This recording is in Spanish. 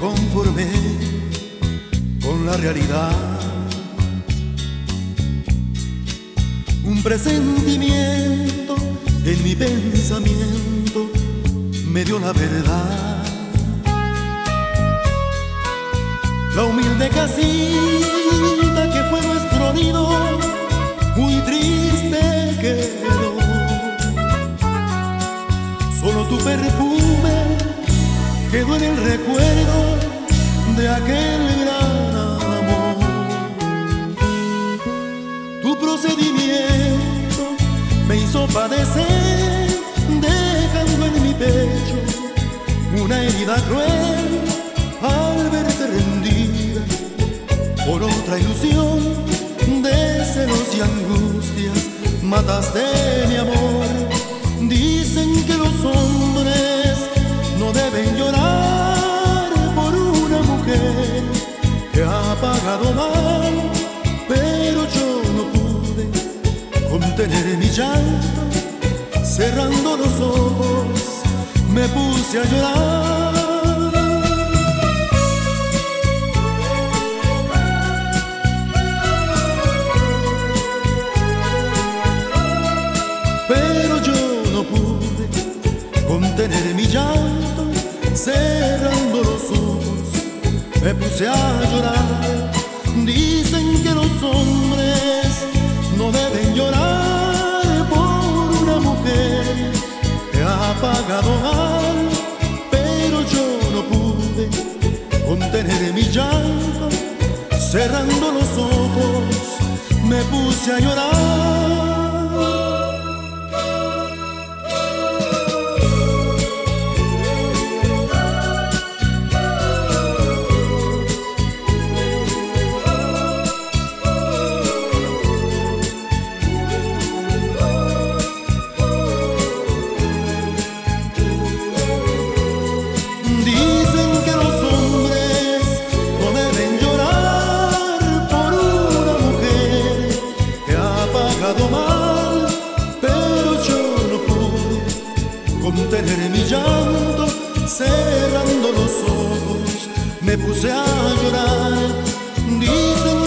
conformé con la realidad. Un presentimiento en mi pensamiento me dio la verdad. La humilde casita que fue nuestro nido muy triste quedó. Solo tu perfume quedó en el recuerdo de aquel gran amor. Tu procedimiento me hizo padecer, dejando en mi pecho una herida cruel al verte rendida por otra ilusión de celos y angustias. Mataste mi amor. Dicen que los hombres no deben llorar por una mujer que ha pagado mal, pero yo no pude contener mi llanto. Cerrando los ojos me puse a llorar. Pero yo no pude contener mi llanto. Cerrando los ojos me puse a llorar. Dicen que los hombres no deben llorar por una mujer que ha pagado mal, pero yo no pude contener mi llanto. Cerrando los ojos me puse a llorar. Mal, pero yo no pude contener mi llanto. Cerrando los ojos me puse a llorar. Dicen